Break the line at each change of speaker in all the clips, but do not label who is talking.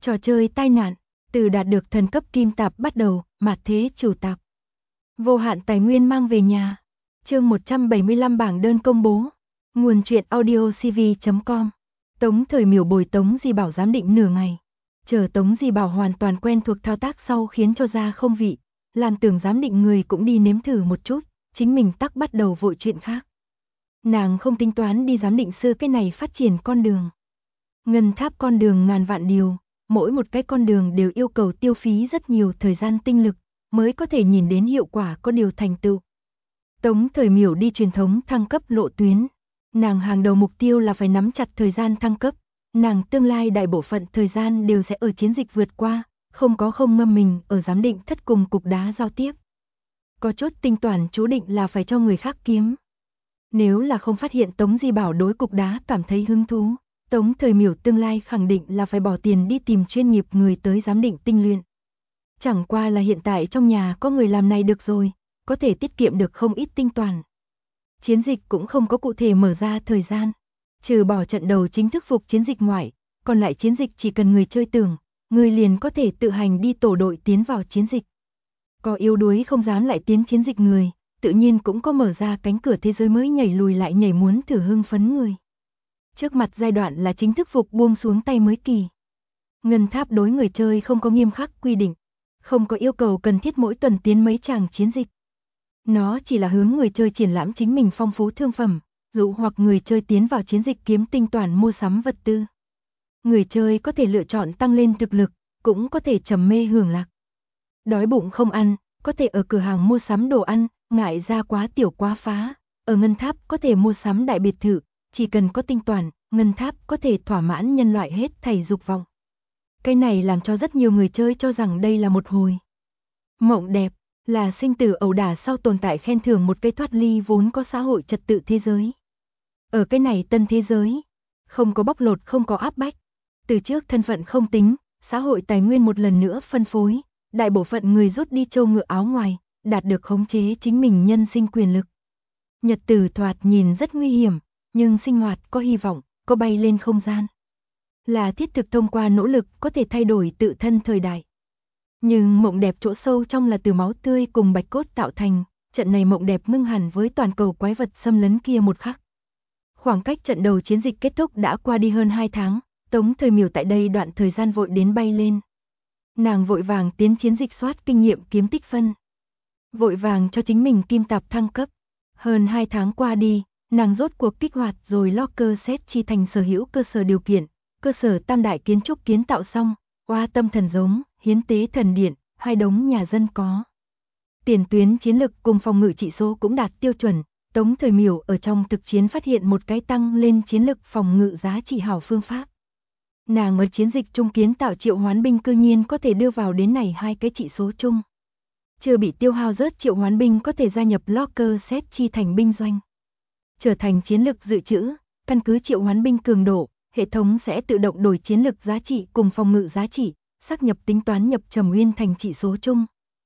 Trò chơi tai nạn, từ đạt được thần cấp kim tạp bắt đầu, mạt thế chủ tạp. Vô hạn tài nguyên mang về nhà. Chương 175 bảng đơn công bố. Nguồn truyện audiocv.com. Tống Thời Miểu bồi Tống Di Bảo giám định nửa ngày. Chờ Tống Di Bảo hoàn toàn quen thuộc thao tác sau khiến cho ra không vị, làm tưởng giám định người cũng đi nếm thử một chút, chính mình tắc bắt đầu vội chuyện khác. Nàng không tính toán đi giám định sư cái này phát triển con đường. Ngân tháp con đường ngàn vạn điều, mỗi một cái con đường đều yêu cầu tiêu phí rất nhiều thời gian tinh lực, mới có thể nhìn đến hiệu quả có điều thành tựu. Tống Thời Miểu đi truyền thống thăng cấp lộ tuyến. Nàng hàng đầu mục tiêu là phải nắm chặt thời gian thăng cấp. Nàng tương lai đại bộ phận thời gian đều sẽ ở chiến dịch vượt qua, không ngâm mình ở giám định thất cùng cục đá giao tiếp. Có chốt tinh toán chú định là phải cho người khác kiếm. Nếu là không phát hiện Tống Di Bảo đối cục đá cảm thấy hứng thú, Tống Thời Miểu tương lai khẳng định là phải bỏ tiền đi tìm chuyên nghiệp người tới giám định tinh luyện. Chẳng qua là hiện tại trong nhà có người làm này được rồi, có thể tiết kiệm được không ít tinh toán. Chiến dịch cũng không có cụ thể mở ra thời gian, trừ bỏ trận đầu chính thức phục chiến dịch ngoại, còn lại chiến dịch chỉ cần người chơi tưởng, người liền có thể tự hành đi tổ đội tiến vào chiến dịch. Có yếu đuối không dám lại tiến chiến dịch người, tự nhiên cũng có mở ra cánh cửa thế giới mới nhảy lùi lại nhảy muốn thử hưng phấn người. Trước mặt giai đoạn là chính thức phục buông xuống tay mới kỳ. Ngân tháp đối người chơi không có nghiêm khắc quy định, không có yêu cầu cần thiết mỗi tuần tiến mấy tràng chiến dịch. Nó chỉ là hướng người chơi triển lãm chính mình phong phú thương phẩm, dụ hoặc người chơi tiến vào chiến dịch kiếm tinh toán mua sắm vật tư. Người chơi có thể lựa chọn tăng lên thực lực, cũng có thể trầm mê hưởng lạc. Đói bụng không ăn, có thể ở cửa hàng mua sắm đồ ăn, ngại ra quá tiểu quá phá. Ở ngân tháp có thể mua sắm đại biệt thự, chỉ cần có tinh toán, ngân tháp có thể thỏa mãn nhân loại hết thảy dục vọng. Cái này làm cho rất nhiều người chơi cho rằng đây là một hồi mộng đẹp, là sinh tử ẩu đả sau tồn tại khen thưởng một cây thoát ly vốn có xã hội trật tự thế giới. Ở cái này tân thế giới, không có bóc lột, không có áp bách. Từ trước thân phận không tính, xã hội tài nguyên một lần nữa phân phối, đại bộ phận người rút đi trâu ngựa áo ngoài, đạt được khống chế chính mình nhân sinh quyền lực. Nhật tử thoạt nhìn rất nguy hiểm, nhưng sinh hoạt có hy vọng, có bay lên không gian. Là thiết thực thông qua nỗ lực có thể thay đổi tự thân thời đại. Nhưng mộng đẹp chỗ sâu trong là từ máu tươi cùng bạch cốt tạo thành, trận này mộng đẹp ngưng hẳn với toàn cầu quái vật xâm lấn kia một khắc. Khoảng cách trận đầu chiến dịch kết thúc đã qua đi hơn 2 tháng, Tống Thời Miểu tại đây đoạn thời gian vội đến bay lên. Nàng vội vàng tiến chiến dịch soát kinh nghiệm kiếm tích phân. Vội vàng cho chính mình kim tạp thăng cấp. Hơn 2 tháng qua đi, nàng rốt cuộc kích hoạt rồi locker set chi thành sở hữu cơ sở điều kiện, cơ sở tam đại kiến trúc kiến tạo xong, oa tâm thần giống, hiến tế thần điện, 2 đống nhà dân có. Tiền tuyến chiến lực cùng phòng ngự trị số cũng đạt tiêu chuẩn, Tống Thời Miểu ở trong thực chiến phát hiện một cái tăng lên chiến lực phòng ngự giá trị hảo phương pháp. Nàng ở chiến dịch trung kiến tạo triệu hoán binh cư nhiên có thể đưa vào đến này 2 cái trị số chung. Chưa bị tiêu hao rớt triệu hoán binh có thể gia nhập locker set chi thành binh doanh. Trở thành chiến lực dự trữ, căn cứ triệu hoán binh cường độ, hệ thống sẽ tự động đổi chiến lực giá trị cùng phòng ngự giá trị, xác nhập tính toán nhập trầm nguyên thành trị số chung.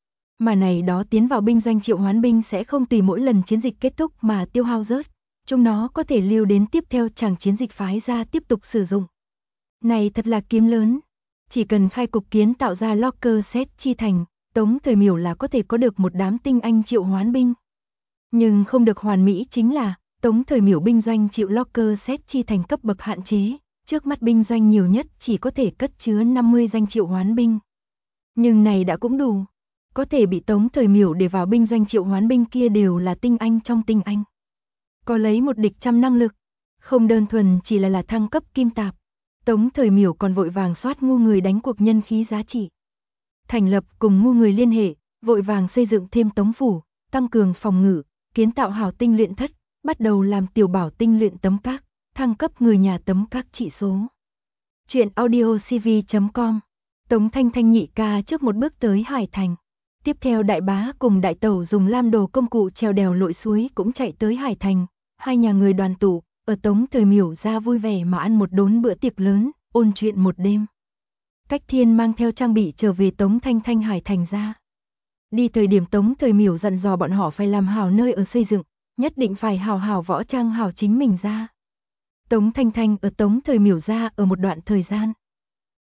Mà này đó tiến vào binh doanh triệu hoán binh sẽ không tùy mỗi lần chiến dịch kết thúc mà tiêu hao rớt, chúng nó có thể lưu đến tiếp theo chàng chiến dịch phái ra tiếp tục sử dụng. Này thật là kiếm lớn, chỉ cần khai cục kiến tạo ra locker set chi thành, Tống Thời Miểu là có thể có được một đám tinh anh triệu hoán binh. Nhưng không được hoàn mỹ chính là, Tống Thời Miểu binh doanh chịu locker set chi thành cấp bậc hạn chế, trước mắt binh doanh nhiều nhất chỉ có thể cất chứa 50 danh triệu hoán binh. Nhưng này đã cũng đủ, có thể bị Tống Thời Miểu để vào binh doanh triệu hoán binh kia đều là tinh anh trong tinh anh. Có lấy một địch trăm năng lực, không đơn thuần chỉ là thăng cấp kim tạp. Tống Thời Miểu còn vội vàng soát ngu người đánh cuộc nhân khí giá trị. Thành lập cùng ngu người liên hệ, vội vàng xây dựng thêm tống phủ, tăng cường phòng ngự, kiến tạo hảo tinh luyện thất, bắt đầu làm tiểu bảo tinh luyện tấm các, thăng cấp người nhà tấm các trị số. Chuyện audiocv.com. Tống Thanh Thanh nhị ca trước một bước tới Hải Thành. Tiếp theo đại bá cùng đại tẩu dùng lam đồ công cụ trèo đèo lội suối cũng chạy tới Hải Thành. Hai nhà người đoàn tụ, ở Tống Thời Miểu ra vui vẻ mà ăn một đốn bữa tiệc lớn, ôn chuyện một đêm. Cách Thiên mang theo trang bị trở về Tống Thanh Thanh Hải Thành ra. Đi thời điểm Tống Thời Miểu dặn dò bọn họ phải làm hảo nơi ở xây dựng, nhất định phải hảo võ trang hảo chính mình ra. Tống Thanh Thanh ở Tống Thời Miểu ra ở một đoạn thời gian.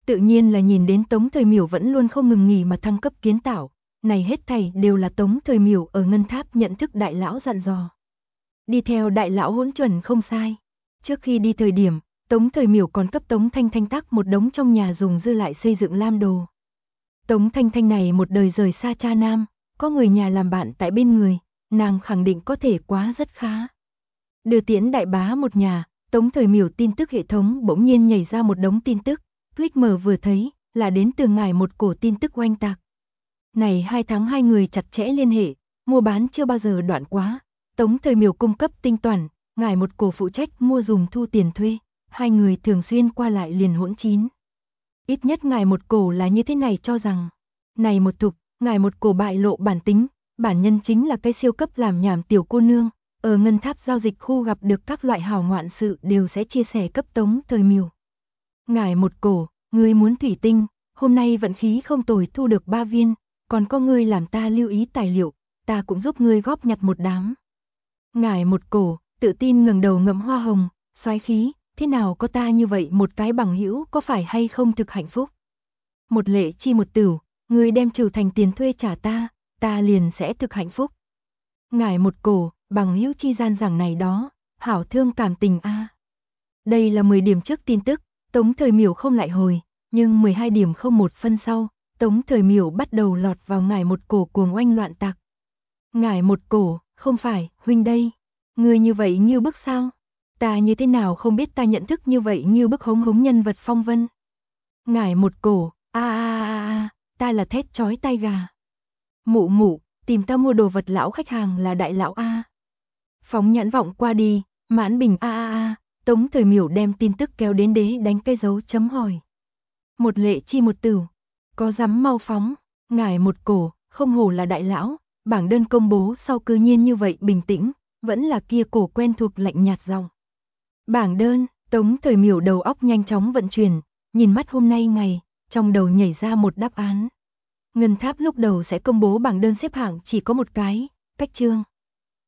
Tự nhiên là nhìn đến Tống Thời Miểu vẫn luôn không ngừng nghỉ mà thăng cấp kiến tạo, này hết thảy đều là Tống Thời Miểu ở ngân tháp nhận thức đại lão dặn dò. Đi theo đại lão hỗn chuẩn không sai. Trước khi đi thời điểm, Tống Thời Miểu còn cấp Tống Thanh Thanh tác một đống trong nhà dùng dư lại xây dựng lam đồ. Tống Thanh Thanh này một đời rời xa cha nam, có người nhà làm bạn tại bên người, nàng khẳng định có thể quá rất khá. Đưa tiễn đại bá một nhà, Tống Thời Miểu tin tức hệ thống bỗng nhiên nhảy ra một đống tin tức, click mở vừa thấy, là đến từ ngài một cổ tin tức oanh tạc. Này 2 tháng hai người chặt chẽ liên hệ, mua bán chưa bao giờ đoạn quá, Tống Thời Miểu cung cấp tinh toàn, ngài một cổ phụ trách mua dùng thu tiền thuê, hai người thường xuyên qua lại liền hỗn chín. Ít nhất ngài một cổ là như thế này cho rằng, này một thục, ngài một cổ bại lộ bản tính, bản nhân chính là cái siêu cấp làm nhảm tiểu cô nương, ở ngân tháp giao dịch khu gặp được các loại hào ngoạn sự đều sẽ chia sẻ cấp Tống Thời Miểu. Ngài một cổ, ngươi muốn thủy tinh, hôm nay vận khí không tồi thu được 3 viên, còn có ngươi làm ta lưu ý tài liệu, ta cũng giúp ngươi góp nhặt một đám. Ngài một cổ, tự tin ngẩng đầu ngậm hoa hồng, soái khí, thế nào có ta như vậy một cái bằng hữu có phải hay không thực hạnh phúc. Một lệ chi một tửu, ngươi đem trừ thành tiền thuê trả ta liền sẽ thực hạnh phúc. Ngài một cổ, bằng hữu chi gian rằng này đó, hảo thương cảm tình a. Đây là 10 điểm trước tin tức, Tống Thời Miểu không lại hồi, nhưng 12 điểm không một phân sau, Tống Thời Miểu bắt đầu lọt vào ngài một cổ cuồng oanh loạn tạc. Ngài một cổ, không phải, huynh đây, ngươi như vậy như bức sao? Ta như thế nào không biết ta nhận thức như vậy như bức hống hống nhân vật phong vân. Ngài một cổ, ta là thét chói tai gà. Mụ mụ, tìm ta mua đồ vật lão khách hàng là đại lão a. Phóng nhãn vọng qua đi, mãn bình Tống Thời Miểu đem tin tức kéo đến đế đánh cái dấu chấm hỏi. Một lệ chi một tửu, có dám mau phóng, ngài một cổ, không hổ là đại lão, bảng đơn công bố sau cư nhiên như vậy bình tĩnh, vẫn là kia cổ quen thuộc lạnh nhạt giọng. Bảng đơn, Tống Thời Miểu đầu óc nhanh chóng vận chuyển, nhìn mắt hôm nay ngày, trong đầu nhảy ra một đáp án. Ngân tháp lúc đầu sẽ công bố bảng đơn xếp hạng chỉ có một cái, cách chương.